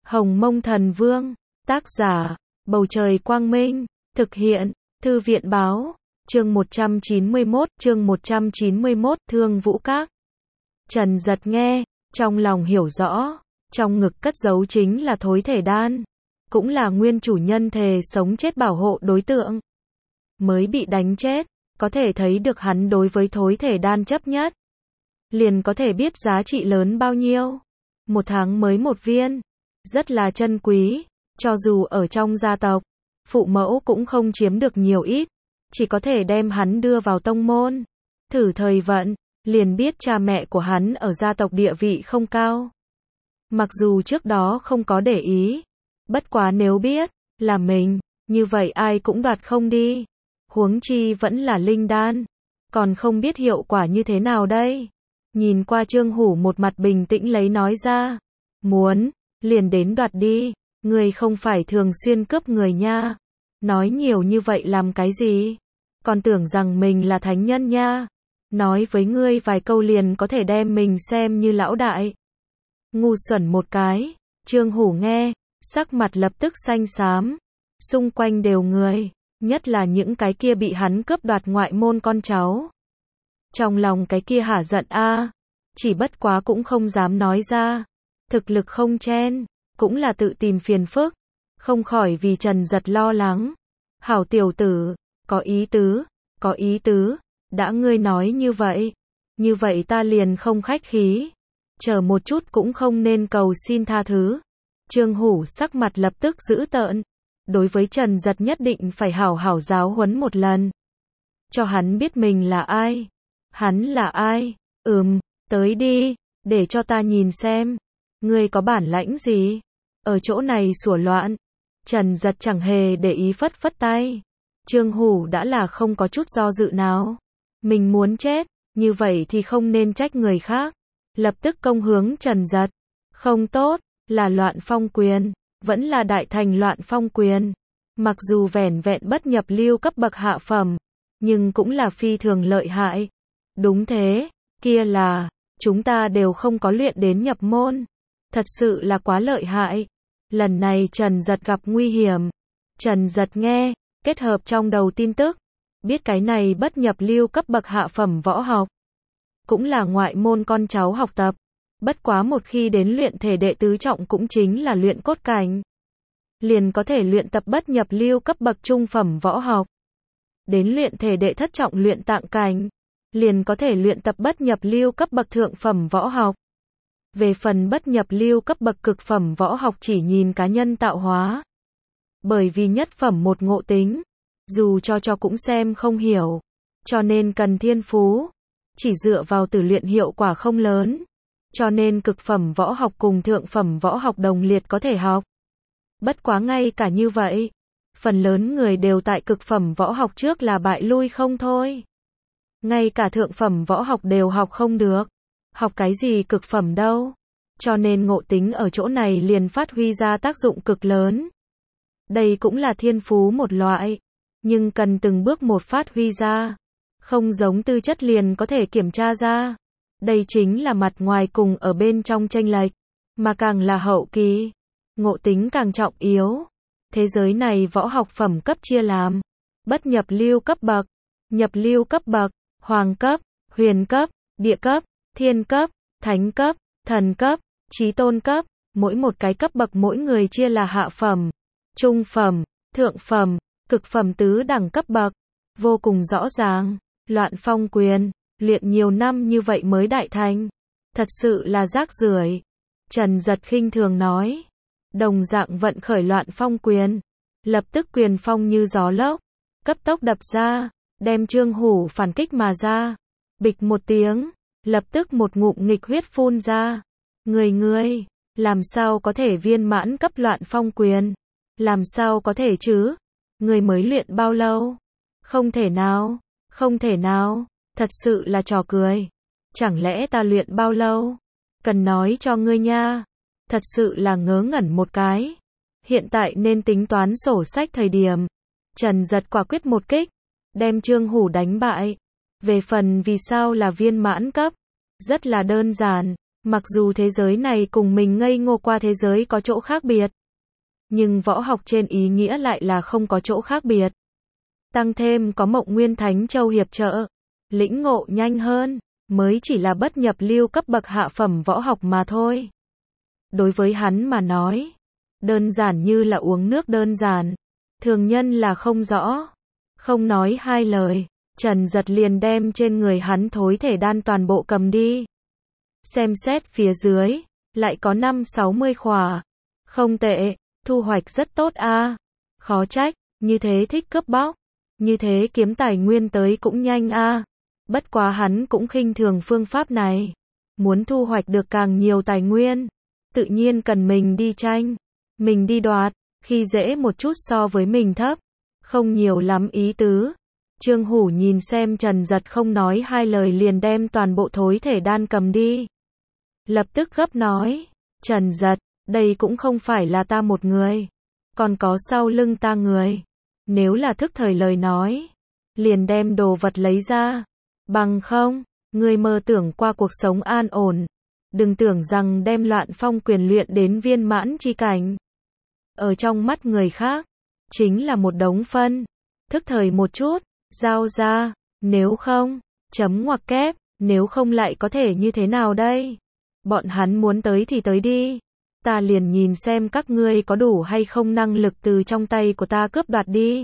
Hồng Mông Thần Vương, tác giả, Bầu Trời Quang Minh, thực hiện, Thư viện Báo, chương 191, Thương Vũ Các. Trần Giật nghe, trong lòng hiểu rõ, trong ngực cất giấu chính là thối thể đan, cũng là nguyên chủ nhân thề sống chết bảo hộ đối tượng. Mới bị đánh chết, có thể thấy được hắn đối với thối thể đan chấp nhất. Liền có thể biết giá trị lớn bao nhiêu. Một tháng mới một viên, rất là chân quý, cho dù ở trong gia tộc, phụ mẫu cũng không chiếm được nhiều ít, chỉ có thể đem hắn đưa vào tông môn. Thử thời vận, liền biết cha mẹ của hắn ở gia tộc địa vị không cao. Mặc dù trước đó không có để ý, bất quá nếu biết là mình, như vậy ai cũng đoạt không đi. Huống chi vẫn là linh đan, còn không biết hiệu quả như thế nào đây. Nhìn qua Trương Hủ một mặt bình tĩnh lấy nói ra, muốn, liền đến đoạt đi, người không phải thường xuyên cướp người nha. Nói nhiều như vậy làm cái gì? Còn tưởng rằng mình là thánh nhân nha. Nói với ngươi vài câu liền có thể đem mình xem như lão đại. Ngu xuẩn một cái. Trương Hủ nghe, sắc mặt lập tức xanh xám. Xung quanh đều người, nhất là những cái kia bị hắn cướp đoạt ngoại môn con cháu. Trong lòng cái kia hả giận a, chỉ bất quá cũng không dám nói ra. Thực lực không chen, cũng là tự tìm phiền phức. Không khỏi vì Trần Giật lo lắng. Hảo tiểu tử, có ý tứ, đã ngươi nói như vậy ta liền không khách khí. Chờ một chút cũng không nên cầu xin tha thứ. Trương Hủ sắc mặt lập tức dữ tợn. Đối với Trần Giật nhất định phải hảo hảo giáo huấn một lần. Cho hắn biết mình là ai. Hắn là ai? Tới đi, để cho ta nhìn xem. Ngươi có bản lãnh gì? Ở chỗ này sủa loạn. Trần Giật chẳng hề để ý phất phất tay. Trương Hủ đã là không có chút do dự nào. Mình muốn chết, như vậy thì không nên trách người khác. Lập tức công hướng Trần Giật. Không tốt, là Loạn Phong Quyền, vẫn là Đại Thành Loạn Phong Quyền. Mặc dù vẻn vẹn bất nhập lưu cấp bậc hạ phẩm, nhưng cũng là phi thường lợi hại. Đúng thế, kia là, chúng ta đều không có luyện đến nhập môn. Thật sự là quá lợi hại. Lần này Trần Giật gặp nguy hiểm. Trần Giật nghe, kết hợp trong đầu tin tức, biết cái này bất nhập lưu cấp bậc hạ phẩm võ học, cũng là ngoại môn con cháu học tập. Bất quá một khi đến luyện thể đệ tứ trọng cũng chính là luyện cốt cảnh, liền có thể luyện tập bất nhập lưu cấp bậc trung phẩm võ học. Đến luyện thể đệ thất trọng luyện tạng cảnh, liền có thể luyện tập bất nhập lưu cấp bậc thượng phẩm võ học. Về phần bất nhập lưu cấp bậc cực phẩm võ học chỉ nhìn cá nhân tạo hóa. Bởi vì nhất phẩm một ngộ tính, dù cho cũng xem không hiểu, cho nên cần thiên phú, chỉ dựa vào tử luyện hiệu quả không lớn. Cho nên cực phẩm võ học cùng thượng phẩm võ học đồng liệt có thể học. Bất quá ngay cả như vậy, phần lớn người đều tại cực phẩm võ học trước là bại lui không thôi. Ngay cả thượng phẩm võ học đều học không được. Học cái gì cực phẩm đâu. Cho nên ngộ tính ở chỗ này liền phát huy ra tác dụng cực lớn. Đây cũng là thiên phú một loại, nhưng cần từng bước một phát huy ra. Không giống tư chất liền có thể kiểm tra ra. Đây chính là mặt ngoài cùng ở bên trong chênh lệch, mà càng là hậu kỳ, ngộ tính càng trọng yếu. Thế giới này võ học phẩm cấp chia làm bất nhập lưu cấp bậc, nhập lưu cấp bậc, hoàng cấp, huyền cấp, địa cấp, thiên cấp, thánh cấp, thần cấp, chí tôn cấp. Mỗi một cái cấp bậc mỗi người chia là hạ phẩm, trung phẩm, thượng phẩm, cực phẩm tứ đẳng cấp bậc. Vô cùng rõ ràng. Loạn Phong Quyền, luyện nhiều năm như vậy mới đại thành. Thật sự là rác rưởi. Trần Giật khinh thường nói. Đồng dạng vận khởi Loạn Phong Quyền. Lập tức quyền phong như gió lốc, cấp tốc đập ra, đem Trương Hủ phản kích mà ra. Bịch một tiếng, lập tức một ngụm nghịch huyết phun ra. Ngươi, làm sao có thể viên mãn cấp Loạn Phong Quyền? Làm sao có thể chứ? Ngươi mới luyện bao lâu? Không thể nào, thật sự là trò cười. Chẳng lẽ ta luyện bao lâu? Cần nói cho ngươi nha. Thật sự là ngớ ngẩn một cái. Hiện tại nên tính toán sổ sách thời điểm. Trần Giật quả quyết một kích, đem Trương Hủ đánh bại. Về phần vì sao là viên mãn cấp, rất là đơn giản. Mặc dù thế giới này cùng mình ngây ngô qua thế giới có chỗ khác biệt, nhưng võ học trên ý nghĩa lại là không có chỗ khác biệt. Tăng thêm có Mộng Nguyên Thánh Châu hiệp trợ, lĩnh ngộ nhanh hơn, mới chỉ là bất nhập lưu cấp bậc hạ phẩm võ học mà thôi. Đối với hắn mà nói, đơn giản như là uống nước đơn giản, thường nhân là không rõ. Không nói hai lời, Trần Giật liền đem trên người hắn thối thể đan toàn bộ cầm đi. Xem xét phía dưới, lại có 5-60 khỏa. Không tệ, thu hoạch rất tốt a. Khó trách, như thế thích cướp bóc, như thế kiếm tài nguyên tới cũng nhanh a. Bất quá hắn cũng khinh thường phương pháp này. Muốn thu hoạch được càng nhiều tài nguyên, tự nhiên cần mình đi tranh, mình đi đoạt, khi dễ một chút so với mình thấp, không nhiều lắm ý tứ. Trương Hủ nhìn xem Trần Giật không nói hai lời liền đem toàn bộ thối thể đan cầm đi. Lập tức gấp nói, Trần Giật, đây cũng không phải là ta một người, còn có sau lưng ta người. Nếu là thức thời lời nói, liền đem đồ vật lấy ra. Bằng không, ngươi mơ tưởng qua cuộc sống an ổn. Đừng tưởng rằng đem Loạn Phong quyền luyện đến viên mãn chi cảnh. Ở trong mắt người khác, chính là một đống phân. Thức thời một chút, giao ra, nếu không, chấm ngoặc kép, nếu không lại có thể như thế nào đây? Bọn hắn muốn tới thì tới đi. Ta liền nhìn xem các ngươi có đủ hay không năng lực từ trong tay của ta cướp đoạt đi.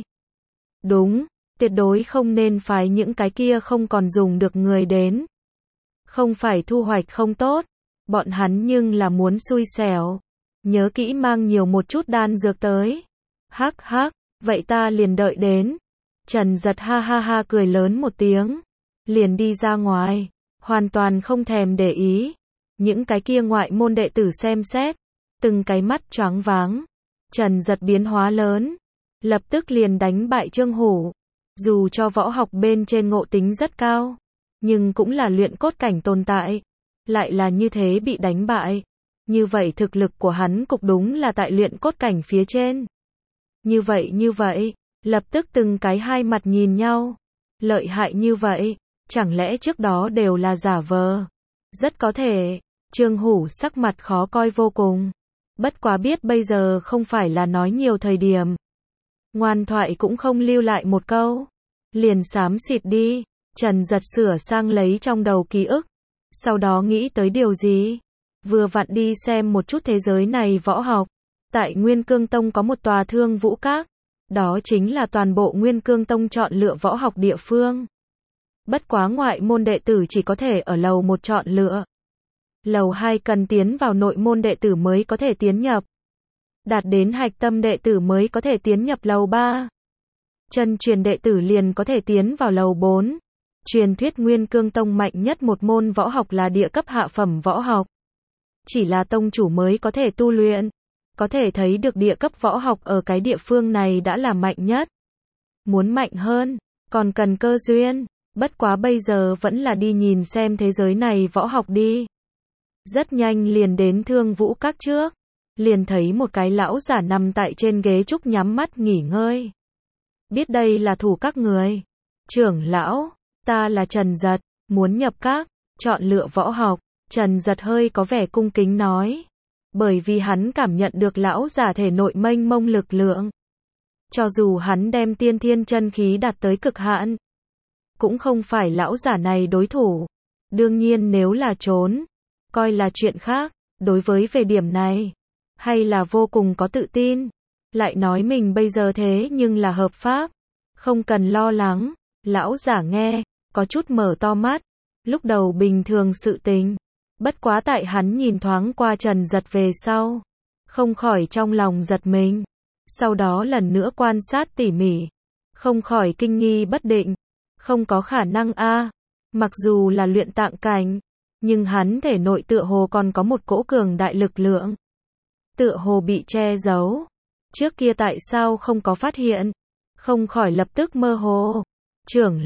Đúng, tuyệt đối không nên phái những cái kia không còn dùng được người đến. Không phải thu hoạch không tốt, bọn hắn nhưng là muốn xui xẻo. Nhớ kỹ mang nhiều một chút đan dược tới. Hắc hắc, vậy ta liền đợi đến. Trần Giật ha ha ha cười lớn một tiếng, liền đi ra ngoài, hoàn toàn không thèm để ý. Những cái kia ngoại môn đệ tử xem xét, từng cái mắt choáng váng. Trần Giật biến hóa lớn, lập tức liền đánh bại Trương Hủ. Dù cho võ học bên trên ngộ tính rất cao, nhưng cũng là luyện cốt cảnh tồn tại, lại là như thế bị đánh bại. Như vậy thực lực của hắn cũng đúng là tại luyện cốt cảnh phía trên. Như vậy, lập tức từng cái hai mặt nhìn nhau. Lợi hại như vậy, chẳng lẽ trước đó đều là giả vờ? Rất có thể. Trương Hủ sắc mặt khó coi vô cùng. Bất quá biết bây giờ không phải là nói nhiều thời điểm. Ngoan thoại cũng không lưu lại một câu, liền xám xịt đi. Trần Giật sửa sang lấy trong đầu ký ức, sau đó nghĩ tới điều gì, vừa vặn đi xem một chút thế giới này võ học. Tại Nguyên Cương Tông có một tòa Thương Vũ Các, đó chính là toàn bộ Nguyên Cương Tông chọn lựa võ học địa phương. Bất quá ngoại môn đệ tử chỉ có thể ở lầu 1 chọn lựa. Lầu 2 cần tiến vào nội môn đệ tử mới có thể tiến nhập. Đạt đến hạch tâm đệ tử mới có thể tiến nhập lầu 3. Chân truyền đệ tử liền có thể tiến vào lầu 4. Truyền thuyết Nguyên Cương Tông mạnh nhất một môn võ học là địa cấp hạ phẩm võ học. Chỉ là tông chủ mới có thể tu luyện. Có thể thấy được địa cấp võ học ở cái địa phương này đã là mạnh nhất. Muốn mạnh hơn, còn cần cơ duyên. Bất quá bây giờ vẫn là đi nhìn xem thế giới này võ học đi. Rất nhanh liền đến Thương Vũ Các trước. Liền thấy một cái lão giả nằm tại trên ghế trúc nhắm mắt nghỉ ngơi. Biết đây là thủ các người. Trưởng lão, ta là Trần Giật, muốn nhập các, chọn lựa võ học. Trần Giật hơi có vẻ cung kính nói. Bởi vì hắn cảm nhận được lão giả thể nội mênh mông lực lượng. Cho dù hắn đem tiên thiên chân khí đạt tới cực hạn, cũng không phải lão giả này đối thủ. Đương nhiên nếu là trốn, coi là chuyện khác. Đối với về điểm này, hay là vô cùng có tự tin. Lại nói mình bây giờ thế nhưng là hợp pháp, không cần lo lắng. Lão giả nghe, có chút mở to mắt. Lúc đầu bình thường sự tình, bất quá tại hắn nhìn thoáng qua Trần Giật về sau, không khỏi trong lòng giật mình. Sau đó lần nữa quan sát tỉ mỉ, không khỏi kinh nghi bất định. Không có khả năng a. Mặc dù là luyện tạng cảnh, nhưng hắn thể nội tựa hồ còn có một cỗ cường đại lực lượng. Tựa hồ bị che giấu. Trước kia tại sao không có phát hiện? Không khỏi lập tức mơ hồ. Trưởng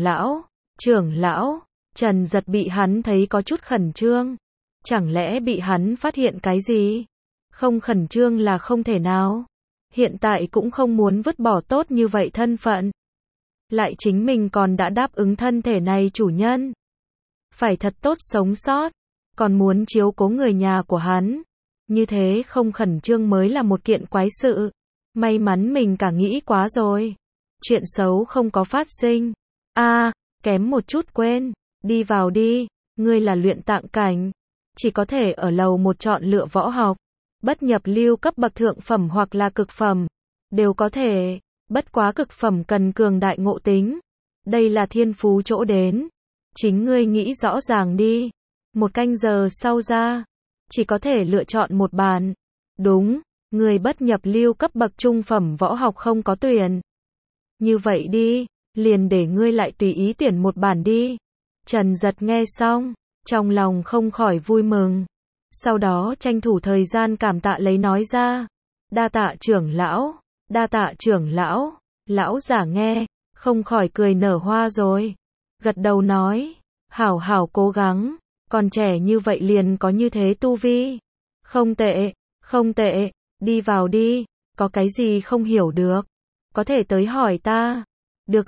lão, Trần Giật bị hắn thấy có chút khẩn trương. Chẳng lẽ bị hắn phát hiện cái gì? Không khẩn trương là không thể nào. Hiện tại cũng không muốn vứt bỏ tốt như vậy thân phận. Lại chính mình còn đã đáp ứng thân thể này chủ nhân. Phải thật tốt sống sót. còn muốn chiếu cố người nhà của hắn. Như thế không khẩn trương mới là một kiện quái sự. May mắn mình cả nghĩ quá rồi. Chuyện xấu không có phát sinh. Kém một chút quên. Đi vào đi, ngươi là luyện tạng cảnh. Chỉ có thể ở lầu một chọn lựa võ học. Bất nhập lưu cấp bậc thượng phẩm hoặc là cực phẩm. Đều có thể. Bất quá cực phẩm cần cường đại ngộ tính. Đây là thiên phú chỗ đến. Chính ngươi nghĩ rõ ràng đi. 1 canh giờ sau ra. Chỉ có thể lựa chọn một bàn. Đúng, người bất nhập lưu cấp bậc trung phẩm võ học không có tuyển. Như vậy đi, liền để ngươi lại tùy ý tuyển một bản đi. Trần Giật nghe xong, trong lòng không khỏi vui mừng. Sau đó tranh thủ thời gian cảm tạ lấy nói ra. Đa tạ trưởng lão, đa tạ trưởng lão. Lão giả nghe, không khỏi cười nở hoa rồi. Gật đầu nói, hảo hảo cố gắng. Còn trẻ như vậy liền có như thế tu vi. Không tệ, không tệ, đi vào đi, có cái gì không hiểu được. Có thể tới hỏi ta. Được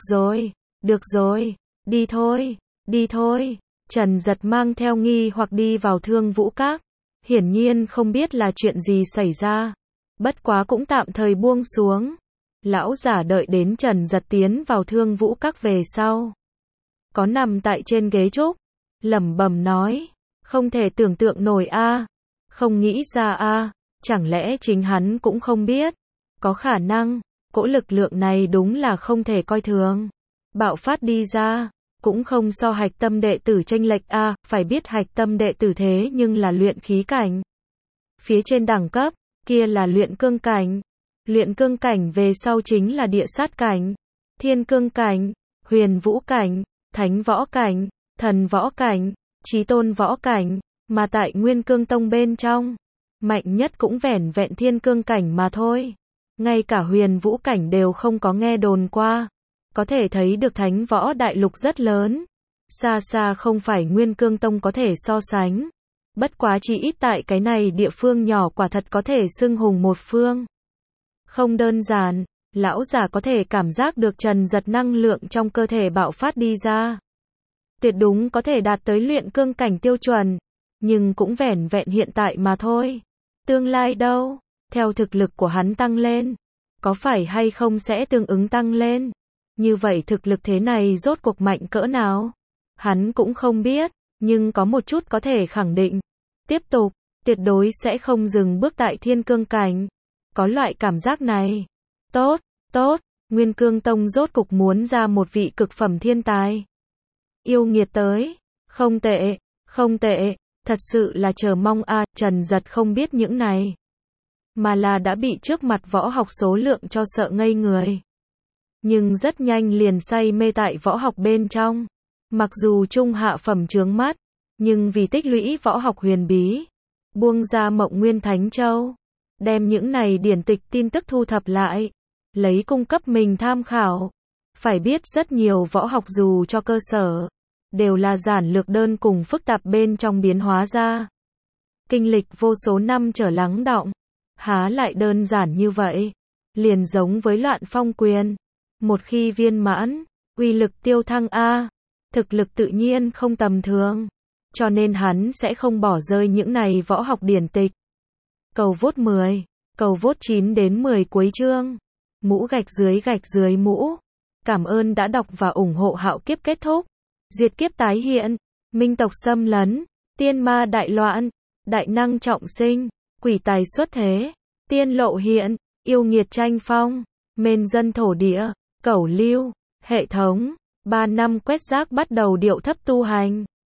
rồi, đi thôi, đi thôi. Trần Giật mang theo nghi hoặc đi vào Thương Vũ Các. Hiển nhiên không biết là chuyện gì xảy ra. Bất quá cũng tạm thời buông xuống. Lão giả đợi đến Trần Giật tiến vào Thương Vũ Các về sau. Có nằm tại trên ghế trúc. Lẩm bẩm nói, không thể tưởng tượng nổi không nghĩ ra chẳng lẽ chính hắn cũng không biết, có khả năng, cỗ lực lượng này đúng là không thể coi thường, bạo phát đi ra, cũng không so hạch tâm đệ tử chênh lệch phải biết hạch tâm đệ tử thế nhưng là luyện khí cảnh, phía trên đẳng cấp, kia là luyện cương cảnh về sau chính là địa sát cảnh, thiên cương cảnh, huyền vũ cảnh, thánh võ cảnh, thần võ cảnh, chí tôn võ cảnh, mà tại Nguyên Cương Tông bên trong, mạnh nhất cũng vẻn vẹn thiên cương cảnh mà thôi. Ngay cả huyền vũ cảnh đều không có nghe đồn qua. Có thể thấy được thánh võ đại lục rất lớn. Xa xa không phải Nguyên Cương Tông có thể so sánh. Bất quá chỉ ít tại cái này địa phương nhỏ quả thật có thể xưng hùng một phương. Không đơn giản, lão giả có thể cảm giác được Trần Giật năng lượng trong cơ thể bạo phát đi ra. Tuyệt đúng có thể đạt tới luyện cương cảnh tiêu chuẩn, nhưng cũng vẻn vẹn hiện tại mà thôi. Tương lai đâu, theo thực lực của hắn tăng lên, có phải hay không sẽ tương ứng tăng lên. Như vậy thực lực thế này rốt cuộc mạnh cỡ nào? Hắn cũng không biết, nhưng có một chút có thể khẳng định. Tiếp tục, tuyệt đối sẽ không dừng bước tại thiên cương cảnh. Có loại cảm giác này. Tốt, Nguyên Cương Tông rốt cục muốn ra một vị cực phẩm thiên tài. Yêu nghiệt tới, không tệ, thật sự là chờ mong Trần Giật không biết những này. Mà là đã bị trước mặt võ học số lượng cho sợ ngây người. Nhưng rất nhanh liền say mê tại võ học bên trong. Mặc dù trung hạ phẩm chướng mắt, nhưng vì tích lũy võ học huyền bí, buông ra Mộng Nguyên Thánh Châu, đem những này điển tịch tin tức thu thập lại, lấy cung cấp mình tham khảo. Phải biết rất nhiều võ học dù cho cơ sở, đều là giản lược đơn cùng phức tạp bên trong biến hóa ra. Kinh lịch vô số năm trở lắng đọng, há lại đơn giản như vậy. Liền giống với Loạn Phong Quyền, một khi viên mãn, uy lực tiêu thăng thực lực tự nhiên không tầm thường, cho nên hắn sẽ không bỏ rơi những này võ học điển tịch. Cầu vote 10, cầu vote 9 đến 10 cuối chương. Mũ gạch dưới mũ. Cảm ơn đã đọc và ủng hộ. Hạo kiếp kết thúc, diệt kiếp tái hiện, minh tộc xâm lấn, tiên ma đại loạn, đại năng trọng sinh, quỷ tài xuất thế, tiên lộ hiện, yêu nghiệt tranh phong, mên dân thổ địa, cẩu lưu, hệ thống, 3 năm quét rác bắt đầu điệu thấp tu hành.